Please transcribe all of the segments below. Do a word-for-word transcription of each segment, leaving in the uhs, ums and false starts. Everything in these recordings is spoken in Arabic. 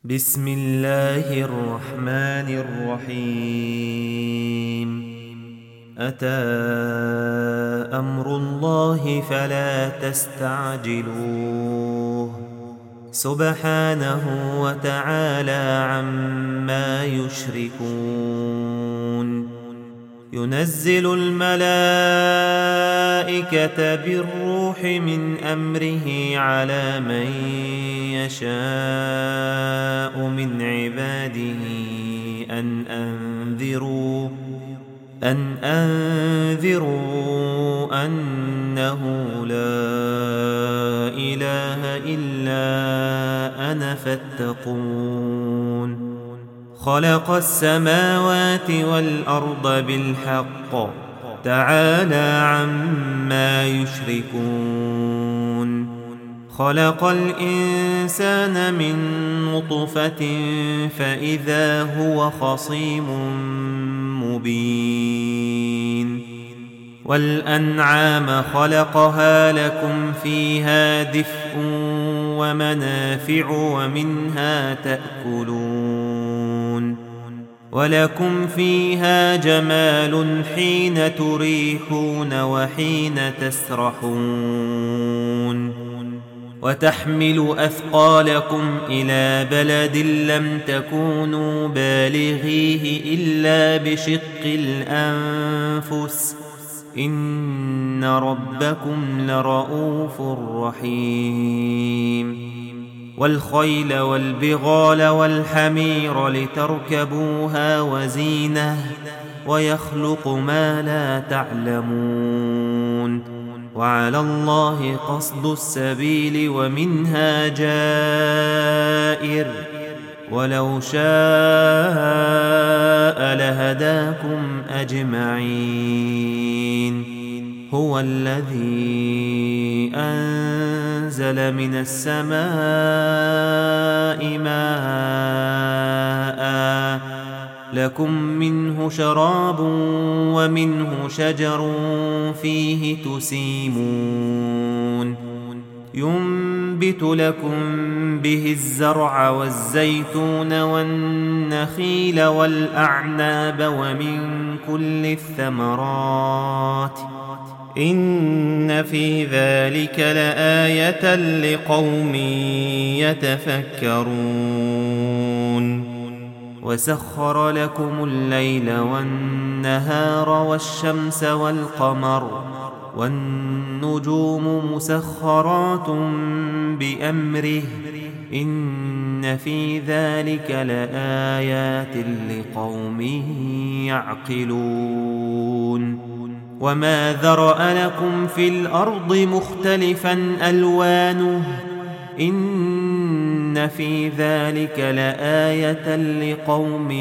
بسم الله الرحمن الرحيم. أتى أمر الله فلا تستعجلوه سبحانه وتعالى عما يشركون. ينزل الملائكة بالروح من أمره على من يشاء من عباده أن أنذروا أن أنذروا أنه لا إله إلا أنا فاتقون. خلق السماوات والأرض بالحق تعالى عما يشركون. خلق الإنسان من نطفة فإذا هو خصيم مبين. والأنعام خلقها لكم فيها دفء ومنافع ومنها تأكلون. ولكم فيها جمال حين تريحون وحين تسرحون. وتحمل أثقالكم إلى بلد لم تكونوا بالغيه إلا بشق الأنفس إن ربكم لرؤوف رحيم. والخيل والبغال والحمير لتركبوها وزينة ويخلق ما لا تعلمون. وعلى الله قصد السبيل ومنها جائر ولو شاء لهداكم أجمعين. هو الذي أنزل من السماء ماء لكم منه شراب ومنه شجر فيه تسيمون. ينبت لكم به الزرع والزيتون والنخيل والأعناب ومن كل الثمرات إن في ذلك لآية لقوم يتفكرون. وسخر لكم الليل والنهار والشمس والقمر والنجوم مسخرات بأمره إن في ذلك لآيات لقوم يعقلون. وما ذرأ لكم في الأرض مختلفا ألوانه إن في ذلك لآية لقوم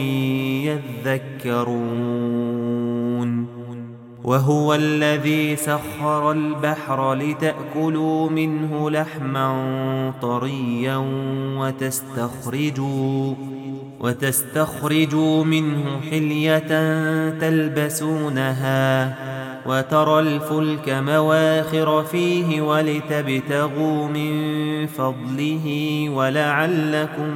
يذكرون. وهو الذي سخر البحر لتأكلوا منه لحما طريا وتستخرجوا وتستخرجوا منه حلية تلبسونها وترى الفلك مواخر فيه ولتبتغوا من فضله ولعلكم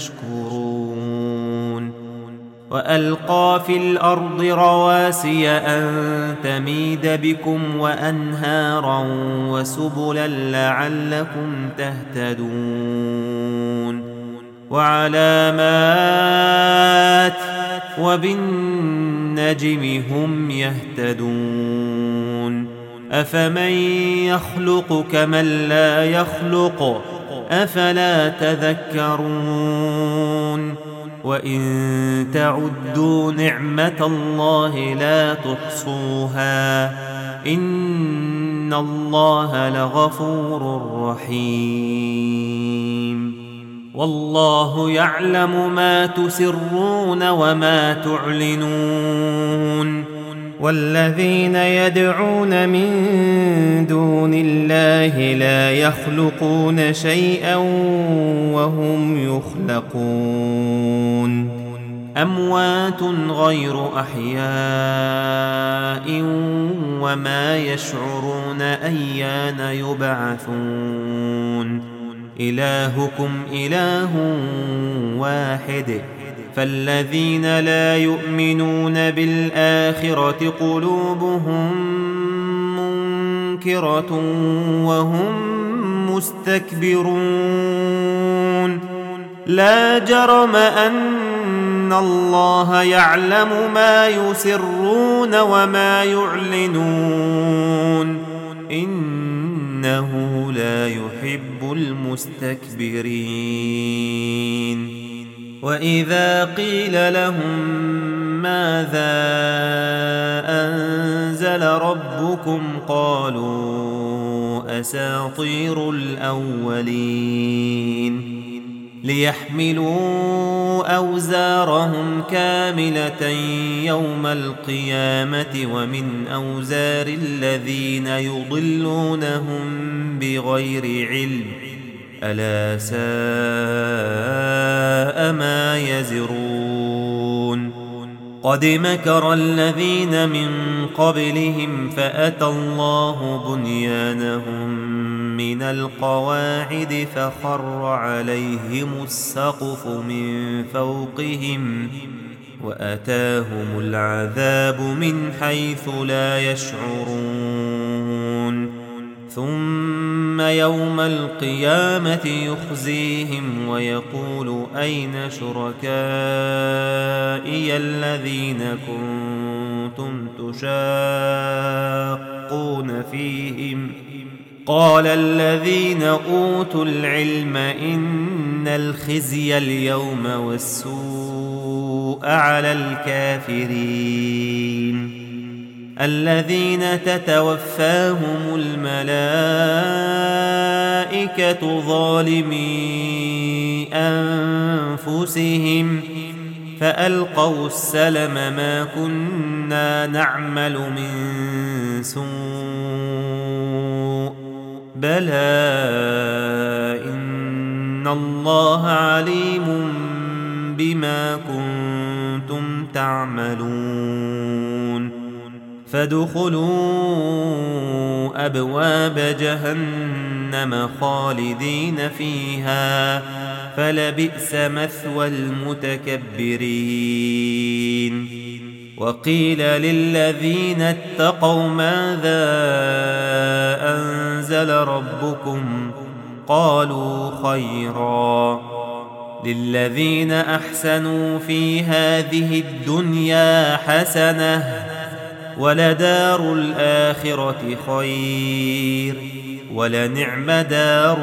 تشكرون. وألقى في الأرض رواسي أن تميد بكم وأنهارا وسبلا لعلكم تهتدون. وعلامات وبالنجم هم يهتدون. أفمن يخلق كمن لا يخلق أفلا تذكرون. وإن تعدوا نعمة الله لا تحصوها إن الله لغفور رحيم. والله يعلم ما تسرون وما تعلنون. والذين يدعون من دون الله لا يخلقون شيئا وهم يخلقون. أموات غير أحياء وما يشعرون أيان يبعثون. إلهكم إله واحد فالذين لا يؤمنون بالآخرة قلوبهم منكرة وهم مستكبرون لا جرم أن الله يعلم ما يسرون وما يعلنون إنه لا يحب المستكبرين وإذا قيل لهم ماذا أنزل ربكم قالوا أساطير الأولين ليحملوا أوزارهم كاملة يوم القيامة ومن أوزار الذين يضلونهم بغير علم ألا ساء ما يزرون قد مكر الذين من قبلهم فأتى الله بنيانهم من القواعد فخر عليهم السقف من فوقهم وأتاهم العذاب من حيث لا يشعرون ثم يوم القيامة يخزيهم ويقول أين شركائي الذين كنتم تشاقون فيهم قال الذين أوتوا العلم إن الخزي اليوم والسوء على الكافرين الذين تتوفاهم الملائكة ظالمي أنفسهم فألقوا السلم ما كنا نعمل من سوء بلى إن الله عليم بما كنتم تعملون فادخلوا أبواب جهنم خالدين فيها فلبئس مثوى المتكبرين وقيل للذين اتقوا ماذا أنزل ربكم قالوا خيرا للذين أحسنوا في هذه الدنيا حسنة ولدار الآخرة خير ولنعم دار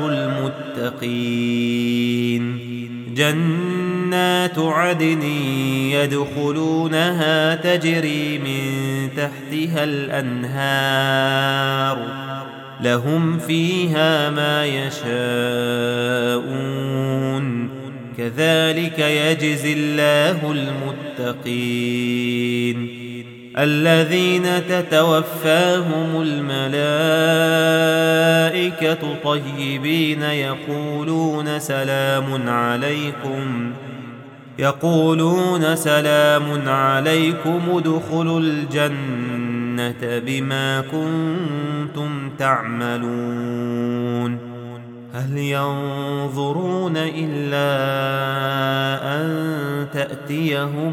المتقين جنات عدن يدخلونها تجري من تحتها الأنهار لهم فيها ما يشاءون كذلك يجزي الله المتقين الذين تتوفاهم الملائكة طيبين يقولون سلام عليكم يقولون سلام عليكم ادخلوا الجنة بما كنتم تعملون هل ينظرون إلا أن تأتيهم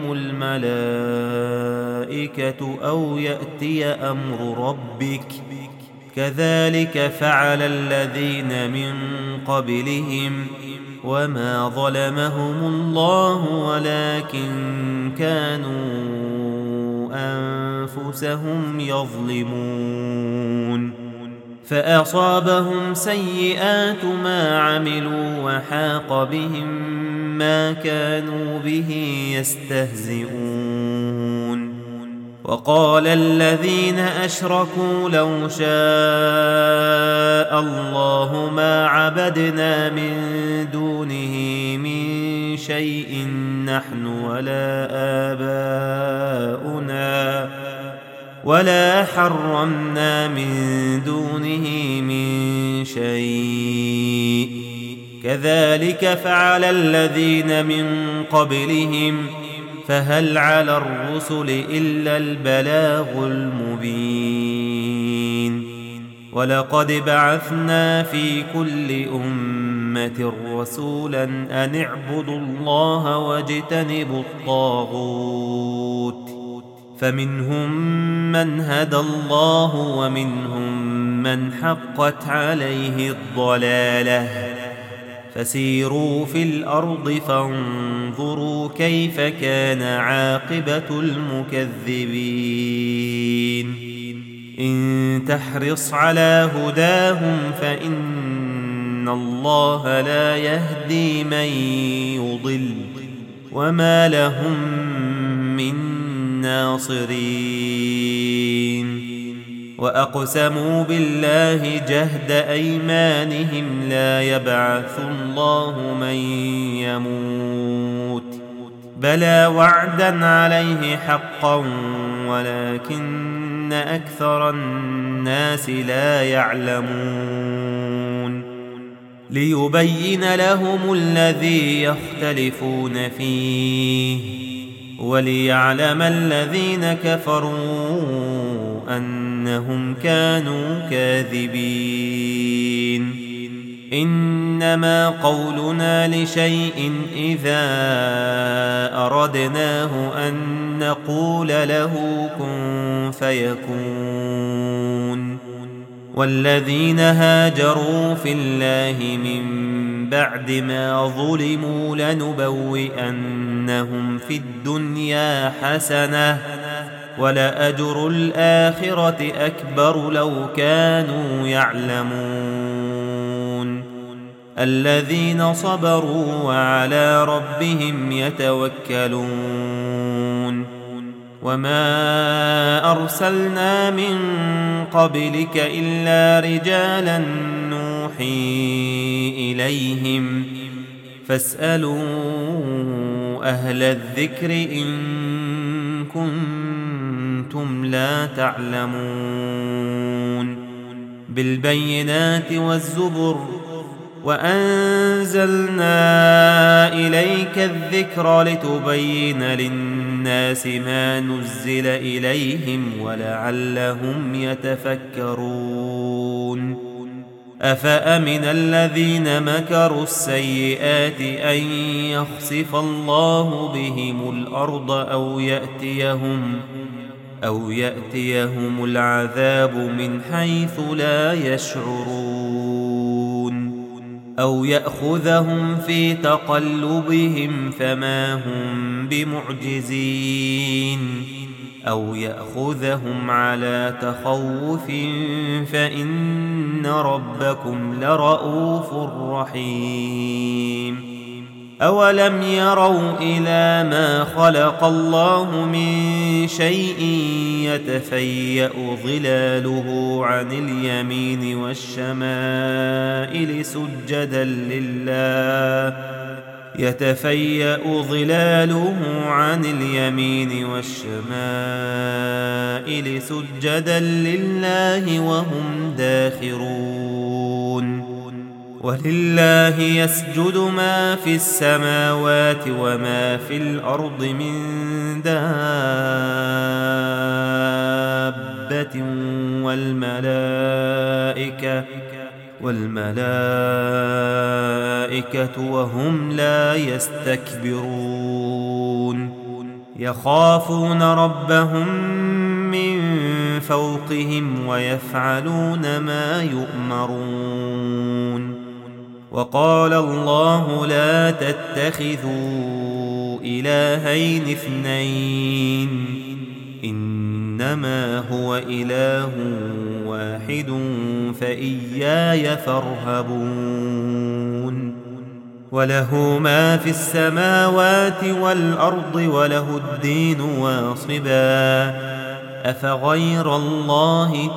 الملائكة أو يأتي أمر ربك كذلك فعل الذين من قبلهم وما ظلمهم الله ولكن كانوا أنفسهم يظلمون فأصابهم سيئات ما عملوا وحاق بهم ما كانوا به يستهزئون وقال الذين أشركوا لو شاء الله ما عبدنا من دونه من شيء نحن ولا آباؤنا ولا حرمنا من دونه من شيء كذلك فعل الذين من قبلهم فهل على الرسل إلا البلاغ المبين ولقد بعثنا في كل أمة أمة رسولا أن اعبدوا الله واجتنبوا الطاغوت فمنهم من هدى الله ومنهم من حقت عليه الضلالة فسيروا في الأرض فانظروا كيف كان عاقبة المكذبين إن تحرص على هداهم فإن الله لا يهدي من يضل وما لهم من ناصرين وأقسموا بالله جهد أيمانهم لا يبعث الله من يموت بلى وعدا عليه حقا ولكن أكثر الناس لا يعلمون ليبين لهم الذي يختلفون فيه وليعلم الذين كفروا أنهم كانوا كاذبين إنما قولنا لشيء إذا أردناه أن نقول له كن فيكون والذين هاجروا في الله من بعد ما ظلموا لنبوئنهم في الدنيا حسنة ولأجر الآخرة أكبر لو كانوا يعلمون الذين صبروا وعلى ربهم يتوكلون وما أرسلنا من قبلك إلا رجالا نوحي إليهم فاسألوا أهل الذكر إن كنتم لا تعلمون بالبينات والزبر وأنزلنا إليك الذكر لتبين للناس ما نزل إليهم ولعلهم يتفكرون أفأمن الذين مكروا السيئات أن يخسف الله بهم الأرض أو يأتيهم أو يأتيهم العذاب من حيث لا يشعرون أو يأخذهم في تقلبهم فما هم بمعجزين أو يأخذهم على تخوف فإن ربكم لرؤوف رحيم أولم يروا إلى ما خلق الله من شيء يتفيأ ظلاله عن اليمين والشمائل سجدا لله يتفيأ ظلاله عن اليمين والشمائل سجدا لله وهم داخرون ولله يسجد ما في السماوات وما في الأرض من دابة والملائكة والملائكة وهم لا يستكبرون يخافون ربهم من فوقهم ويفعلون ما يؤمرون وقال الله لا تتخذوا إلهين اثنين إنما هو إله واحد فإياي فارهبون وله ما في السماوات والأرض وله الدين واصبا أفغير الله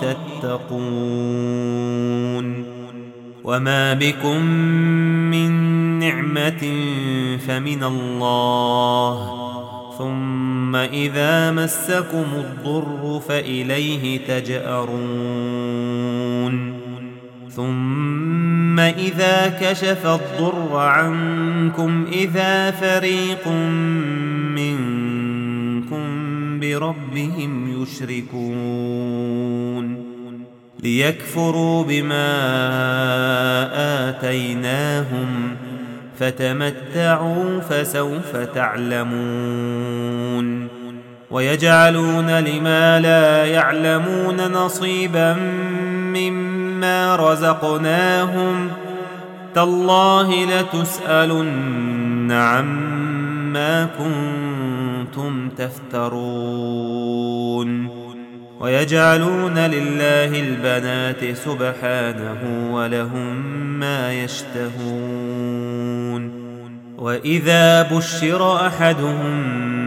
تتقون وما بكم من نعمة فمن الله ثم إذا مسكم الضر فإليه تجأرون ثم إذا كشف الضر عنكم إذا فريق منكم بربهم يشركون ليكفروا بما آتيناهم فتمتعوا فسوف تعلمون ويجعلون لما لا يعلمون نصيبا مما رزقناهم تالله لتسألن عما كنتم تفترون ويجعلون لله البنات سبحانه ولهم ما يشتهون وإذا بشر أحدهم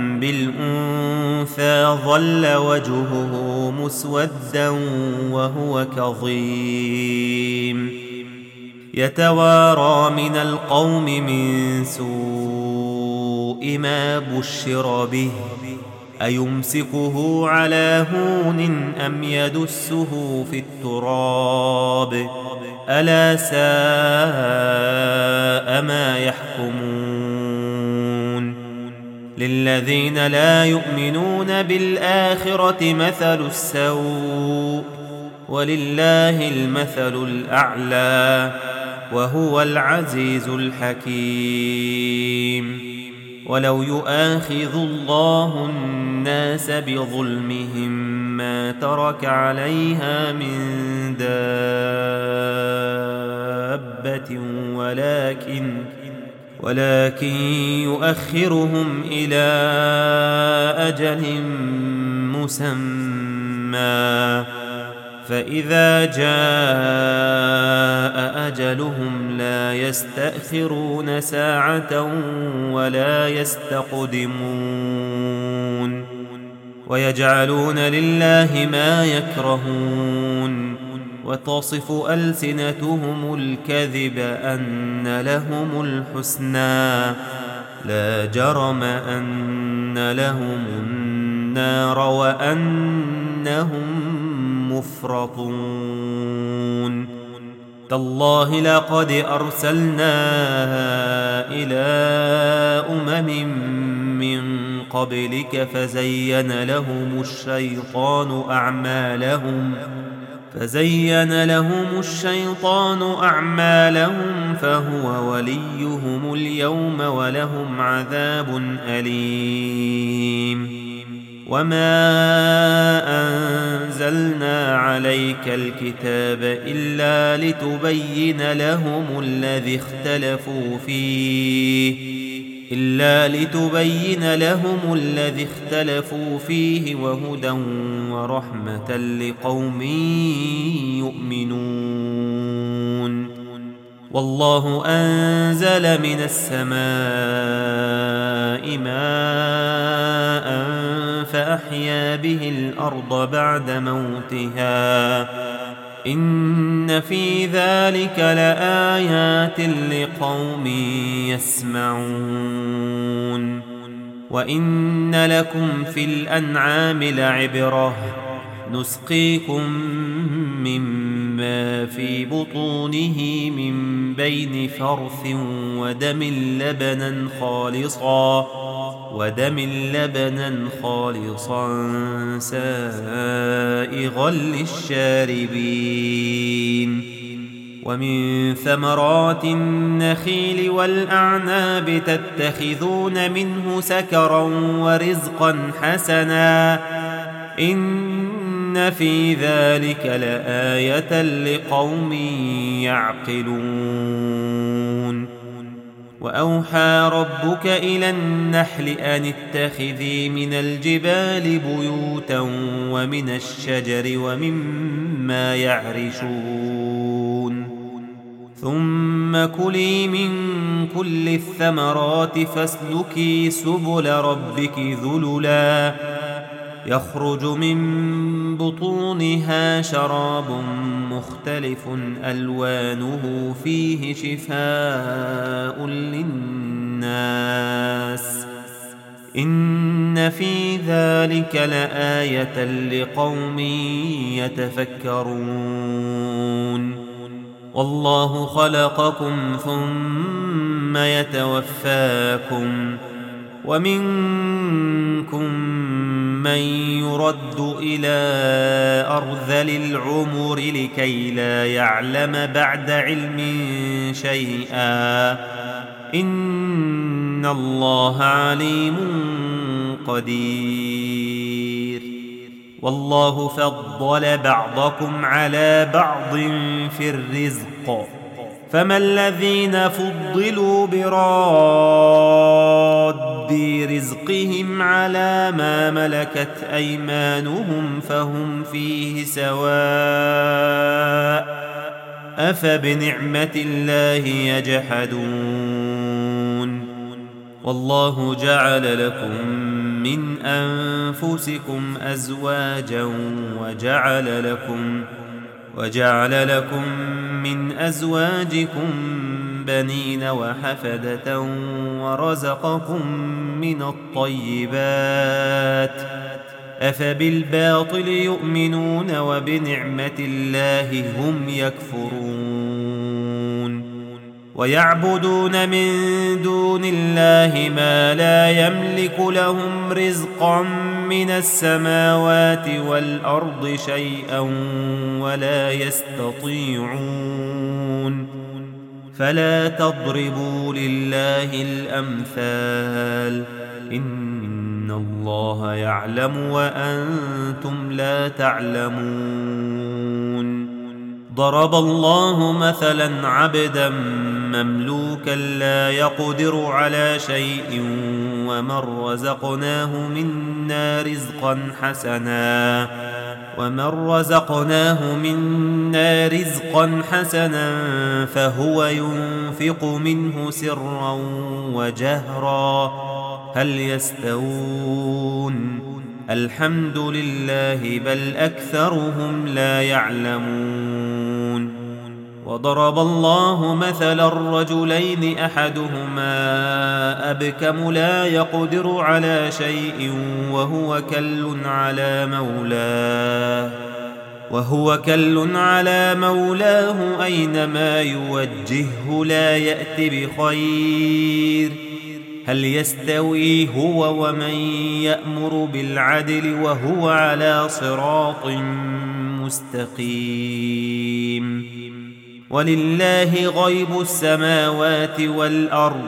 بالأنثى ظل وجهه مسودا وهو كظيم يتوارى من القوم من سوء ما بشر به أيمسكه على هون أم يدسه في التراب ألا ساء ما يحكمون للذين لا يؤمنون بالآخرة مثل السوء ولله المثل الأعلى وهو العزيز الحكيم ولو يؤاخذ الله الناس بظلمهم ما ترك عليها من دابة ولكن ولكن يؤخرهم إلى أجل مسمى فإذا جاء أجلهم لا يستأخرون ساعة ولا يستقدمون ويجعلون لله ما يكرهون وتصف ألسنتهم الكذب أن لهم الحسنى لا جرم أن لهم النار وأنهم مفرطون تالله لقد أرسلنا إلى أمم من قبلك فزين لهم الشيطان أعمالهم فزين لهم الشيطان أعمالهم فهو وليهم اليوم ولهم عذاب أليم وما أنزلنا عليك الكتاب إلا لتبين لهم الذي اختلفوا فيه إلا لتبين لهم الذي اختلفوا فيه وهدى ورحمة لقوم يؤمنون والله أنزل من السماء ماء فأحيا به الأرض بعد موتها إن في ذلك لآيات لقوم يسمعون وإن لكم في الأنعام لعبرة نسقيكم مما في بطونه من بين فرث ودم لبنا خالصا ودم لبنا خالصا سائغا للشاربين ومن ثمرات النخيل والأعناب تتخذون منه سكرا ورزقا حسنا إن في ذلك لآية لقوم يعقلون وأوحى ربك إلى النحل أن اتخذي من الجبال بيوتا ومن الشجر ومما يعرشون ثم كلي من كل الثمرات فاسلكي سبل ربك ذللا يخرج من بطونها شراب مختلف ألوانه فيه شفاء للناس إن في ذلك لآية لقوم يتفكرون والله خلقكم ثم يتوفاكم ومنكم من يرد إلى أرذل العمر لكي لا يعلم بعد علم شيئا إن الله عليم قدير. والله فضل بعضكم على بعض في الرزق فما الذين فضلوا براد رزقهم على ما ملكت أيمانهم فهم فيه سواء أفبنعمة الله يجحدون. والله جعل لكم من أنفسكم أزواجا وجعل لكم وجعل لكم من أزواجكم بنين وحفدة ورزقكم من الطيبات أفبالباطل يؤمنون وبنعمة الله هم يكفرون. ويعبدون من دون الله ما لا يملك لهم رزقا من السماوات والأرض شيئا ولا يستطيعون فلا تضربوا لله الأمثال إن الله يعلم وأنتم لا تعلمون. ضرب الله مثلا عبدا مملوكا لا يقدر على شيء ومن رزقناه منا رزقا حسنا ومن رزقناه منا رزقا حسنا فهو ينفق منه سرا وجهرا هل يستوون الحمد لله بل أكثرهم لا يعلمون. وضرب الله مثلا الرجلين أحدهما أبكم لا يقدر على شيء وهو كل على مولاه وهو كل على مولاه أينما يوجهه لا يأت بخير هل يستوي هو ومن يأمر بالعدل وهو على صراط مستقيم. ولله غيب السماوات والأرض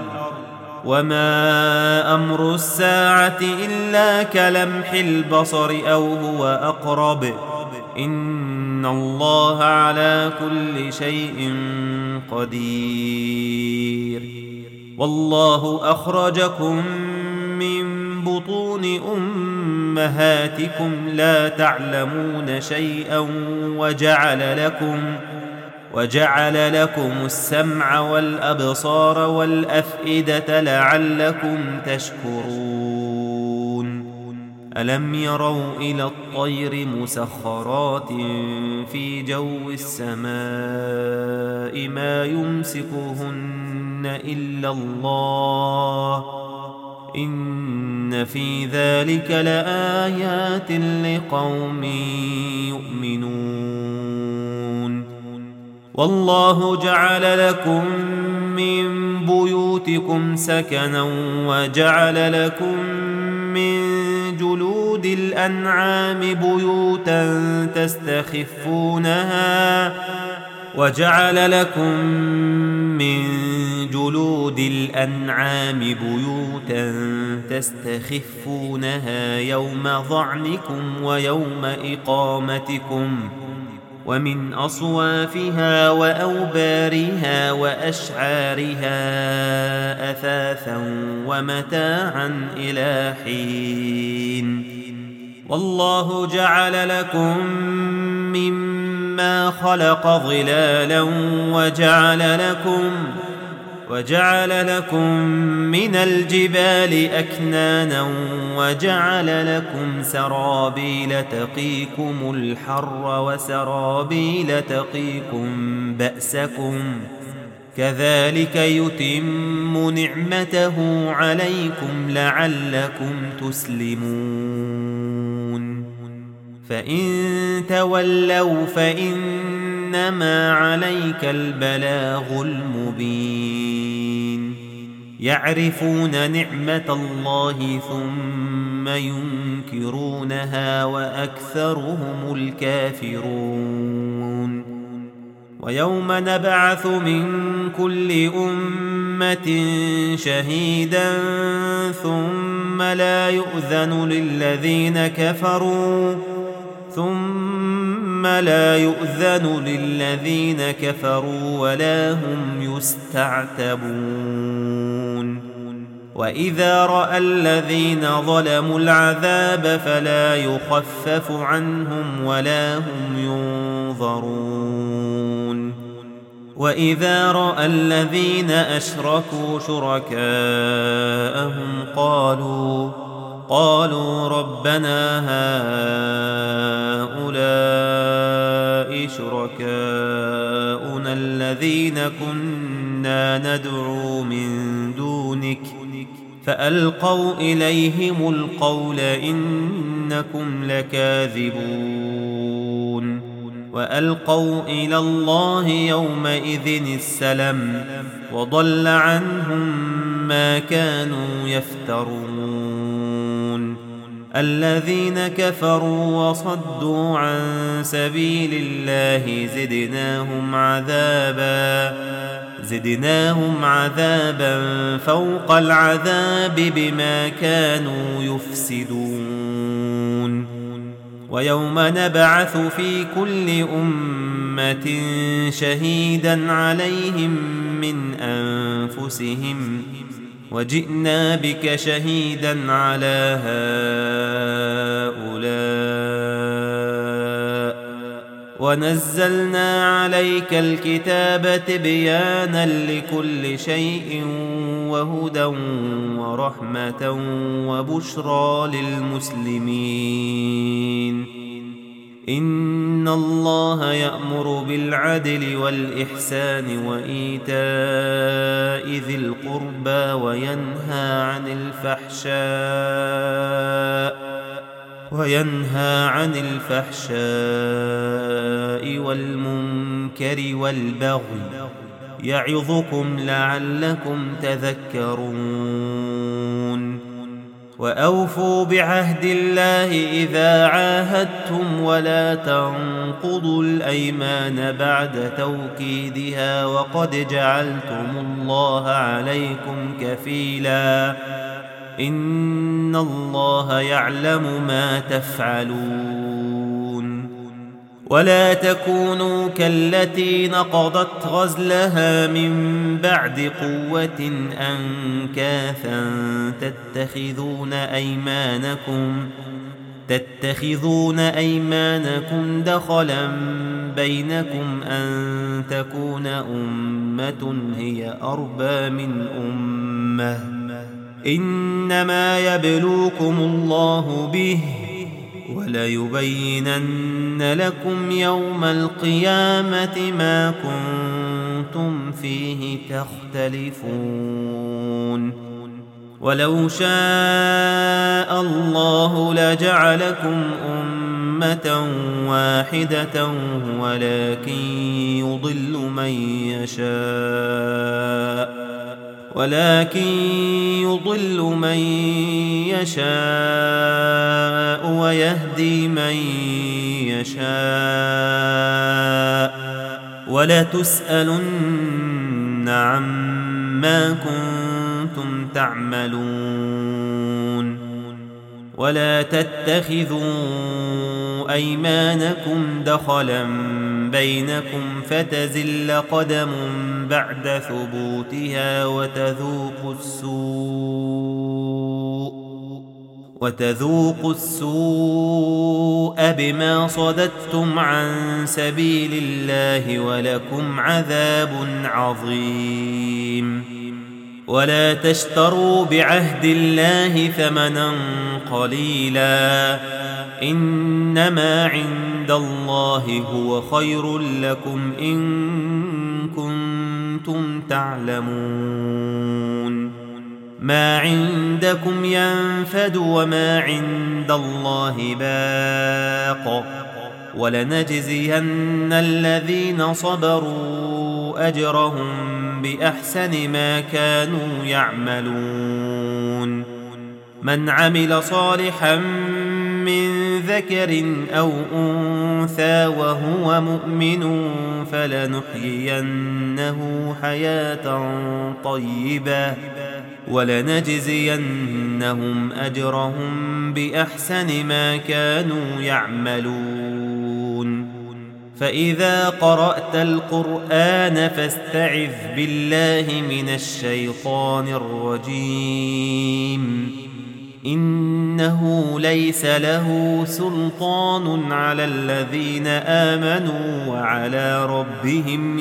وما أمر الساعة إلا كلمح البصر أو هو أقرب إن الله على كل شيء قدير. والله أخرجكم من بطون أمهاتكم لا تعلمون شيئا وجعل لكم وجعل لكم السمع والأبصار والأفئدة لعلكم تشكرون. ألم يروا إلى الطير مسخرات في جو السماء ما يمسكهن إلا الله إن في ذلك لآيات لقوم يؤمنون. والله جعل لكم من بيوتكم سكنا وجعل لكم من جلود الأنعام بيوتا تستخفونها وجعل لكم من جلود الأنعام بيوتا تستخفونها يوم ظعنكم ويوم إقامتكم ومن أصوافها وأوبارها وأشعارها أثاثا ومتاعا إلى حين. والله جعل لكم مما خلق ظلالا وجعل لكم وجعل لكم من الجبال أكنانا وجعل لكم سرابيل تقيكم الحر وسرابيل تقيكم بأسكم كذلك يتم نعمته عليكم لعلكم تسلمون. فإن تولوا فإنما عليك البلاغ المبين. يعرفون نعمة الله ثم ثم ينكرونها وأكثرهم الكافرون. ويوم نبعث من كل أمة شهيدا ثم لا يؤذن للذين كفروا ثم لا يؤذن للذين كفروا ولا هم يستعتبون. وإذا رأى الذين ظلموا العذاب فلا يخفف عنهم ولا هم ينظرون. وإذا رأى الذين أشركوا شركاءهم قالوا قالوا ربنا هؤلاء شركاؤنا الذين كنا ندعو من دونك فألقوا إليهم القول إنكم لكاذبون. وألقوا إلى الله يومئذ السلم وضل عنهم ما كانوا يفترون. الذين كفروا وصدوا عن سبيل الله زدناهم عذابا زدناهم عذابا فوق العذاب بما كانوا يفسدون. ويوم نبعث في كل أمة شهيدا عليهم من أنفسهم وجئنا بك شهيدا على هؤلاء ونزلنا عليك الكتاب تبيانا لكل شيء وهدى ورحمة وبشرى للمسلمين. إن الله يأمر بالعدل والإحسان وإيتاء ذي القربى وينهى عن الفحشاء وينهى عن الفحشاء والمنكر والبغي يعظكم لعلكم تذكرون. وأوفوا بعهد الله إذا عاهدتم ولا تنقضوا الأيمان بعد توكيدها وقد جعلتم الله عليكم كفيلا إن الله يعلم ما تفعلون. ولا تكونوا كالتي نقضت غزلها من بعد قوة أنكاثا تتخذون أيمانكم تتخذون أيمانكم دخلا بينكم أن تكون أمة هي أربى من أمة إنما يبلوكم الله به وليبينن لكم يوم القيامة ما كنتم فيه تختلفون. ولو شاء الله لجعلكم أمة واحدة ولكن يضل من يشاء ولكن يضل من يشاء ويهدي من يشاء ولتسألن عما كنتم تعملون. ولا تتخذوا أيمانكم دخلا بينكم فتزل قدم بعد ثبوتها وتذوقوا السوء وتذوقوا السوء بما صددتم عن سبيل الله ولكم عذاب عظيم. ولا تشتروا بعهد الله ثمنا قليلا إنما عند الله هو خير لكم إن كنتم تعلمون. ما عندكم ينفد وما عند الله باق ولنجزين الذين صبروا أجرهم بأحسن ما كانوا يعملون. من عمل صالحا من ذكر أو أنثى وهو مؤمن فلنحيينه حياة طيبة ولنجزينهم أجرهم بأحسن ما كانوا يعملون فإذا قرأت القرآن فاستعذ بالله من الشيطان الرجيم إنه ليس له سلطان على الذين آمنوا وعلى ربهم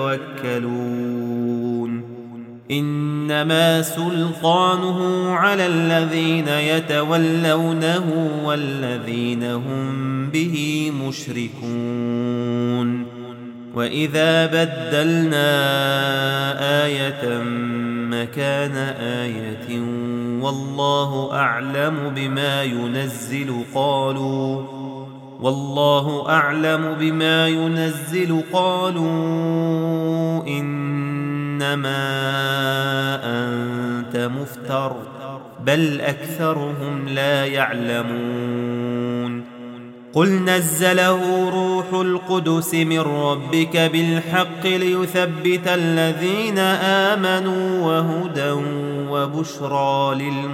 يتوكلون إنما سلطانه على الذين يتولونه والذين هم به مشركون وإذا بدلنا آية مكان آية والله أعلم بما ينزل قالوا والله أعلم بما ينزل قالوا إنما أنت مفتر بل أكثرهم لا يعلمون قل نزله روح القدس من ربك بالحق ليثبت الذين آمنوا وهدى وبشرى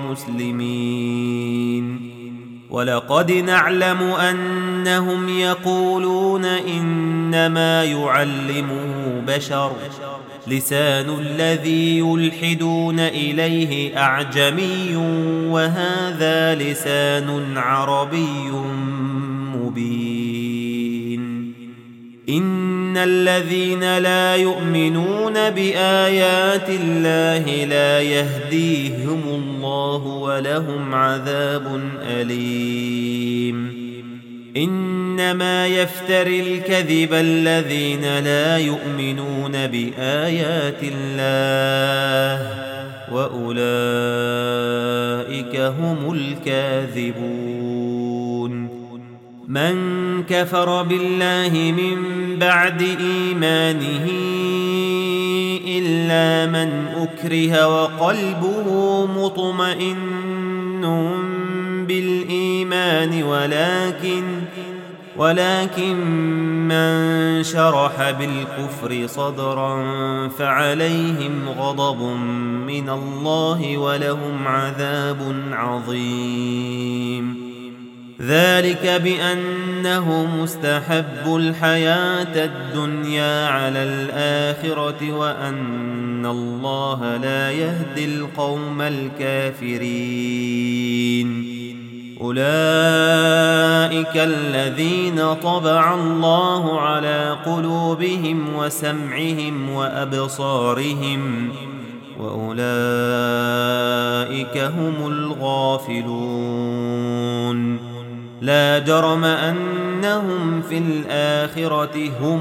للمسلمين ولقد نعلم أنهم يقولون إنما يعلمه بشر لسان الذي يلحدون إليه أعجمي وهذا لسان عربي مبين إن الذين لا يؤمنون بآيات الله لا يهديهم الله ولهم عذاب أليم إنما يفتري الكذب الذين لا يؤمنون بآيات الله وأولئك هم الكاذبون من كفر بالله من بعد إيمانه إلا من أكره وقلبه مطمئن بالإيمان ولكن ولكن من شرح بالكفر صدرا فعليهم غضب من الله ولهم عذاب عظيم ذلك بأنه مستحب الحياة الدنيا على الآخرة وأن الله لا يهدي القوم الكافرين أولئك الذين طبع الله على قلوبهم وسمعهم وأبصارهم وأولئك هم الغافلون لا جرم أنهم في الآخرة هم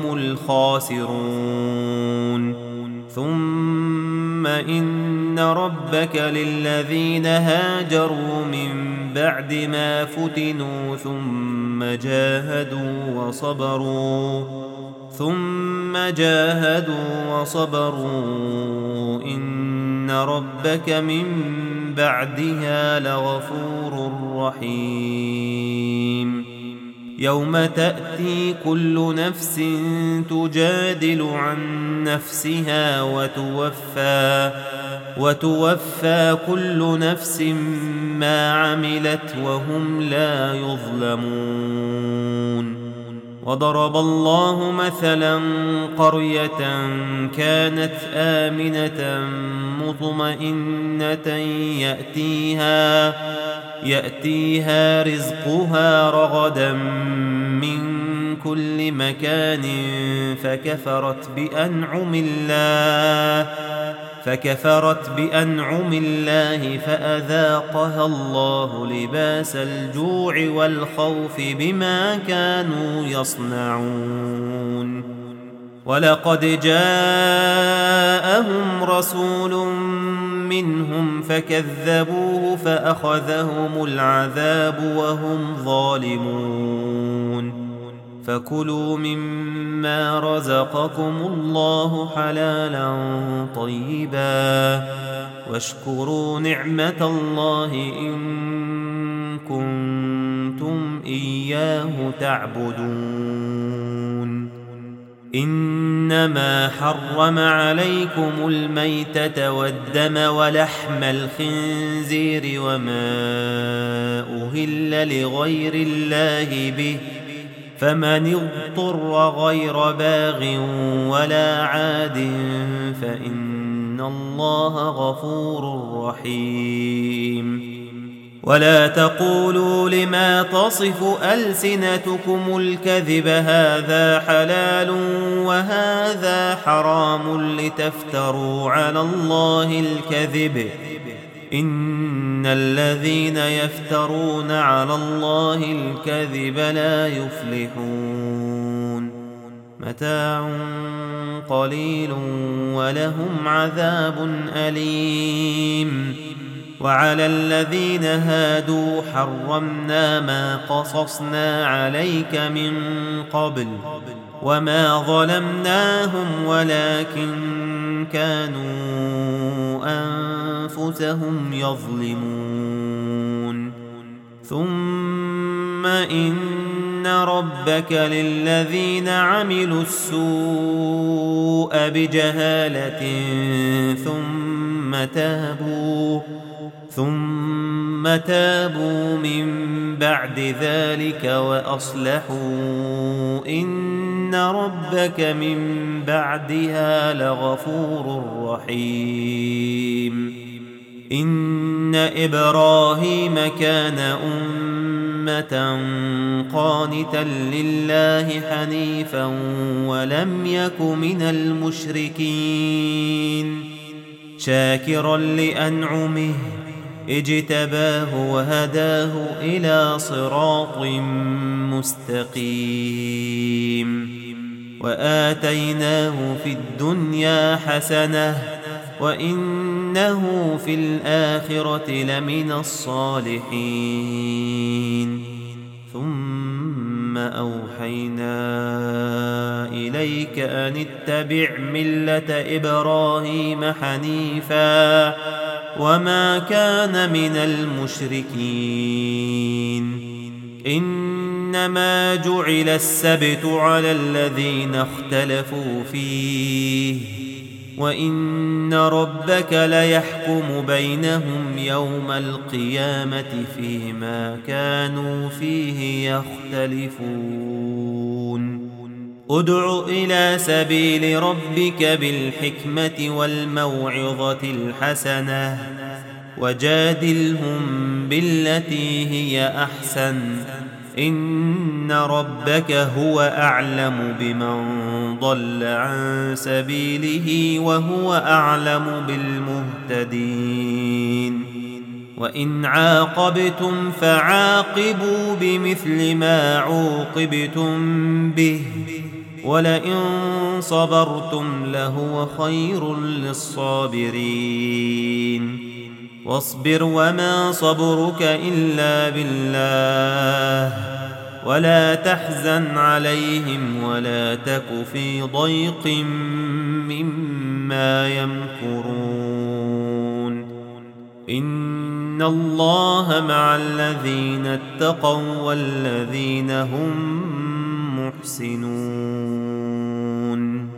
الخاسرون ثم إن ربك للذين هاجروا من بعد ما فتنوا ثم جاهدوا وصبروا ثم جاهدوا وصبروا إن ربك من بعدها لغفور رحيم يوم تأتي كل نفس تجادل عن نفسها وتوفى وتوفى كل نفس ما عملت وهم لا يظلمون وضرب الله مثلا قرية كانت آمنة مطمئنة يأتيها يأتيها رزقها رغدا من كل مكان فكفرت بأنعم الله فكفرت بأنعم الله فأذاقها الله لباس الجوع والخوف بما كانوا يصنعون ولقد جاءهم رسول منهم فكذبوه فأخذهم العذاب وهم ظالمون فكلوا مما رزقكم الله حلالا طيبا واشكروا نعمة الله إن كنتم إياه تعبدون. إنما حرم عليكم الميتة والدم ولحم الخنزير وما أهل لغير الله به، فمن اضطر غير باغ ولا عاد فإن الله غفور رحيم. ولا تقولوا لما تصف ألسنتكم الكذب هذا حلال وهذا حرام لتفتروا على الله الكذب، إن الذين يفترون على الله الكذب لا يفلحون. متاع قليل ولهم عذاب أليم. وعلى الذين هادوا حرمنا ما قصصنا عليك من قبل وما ظلمناهم ولكن كانوا أنفسهم يظلمون. ثم إن ربك للذين عملوا السوء بجهالة ثم تابوا ثم تابوا من بعد ذلك وأصلحوا إن ربك من بعدها لغفور رحيم. إن إبراهيم كان أمة قانتا لله حنيفا ولم يك من المشركين، شاكرا لأنعمه اجتباه وهداه إلى صراط مستقيم. وآتيناه في الدنيا حسنة وإنه في الآخرة لمن الصالحين. ثم أوحينا إليك أن اتبع ملة إبراهيم حنيفا وما كان من المشركين. إنما جعل السبت على الذين اختلفوا فيه وإن ربك ليحكم بينهم يوم القيامة فيما كانوا فيه يختلفون. ادع إلى سبيل ربك بالحكمة والموعظة الحسنة وجادلهم بالتي هي أحسن، إن ربك هو أعلم بمن ضل عن سبيله وهو أعلم بالمهتدين. وإن عاقبتم فعاقبوا بمثل ما عوقبتم به ولئن صبرتم لهو خير للصابرين. واصبر وما صبرك إلا بالله ولا تحزن عليهم ولا تك في ضيق مما يمكرون. إن الله مع الذين اتقوا والذين هم محسنون.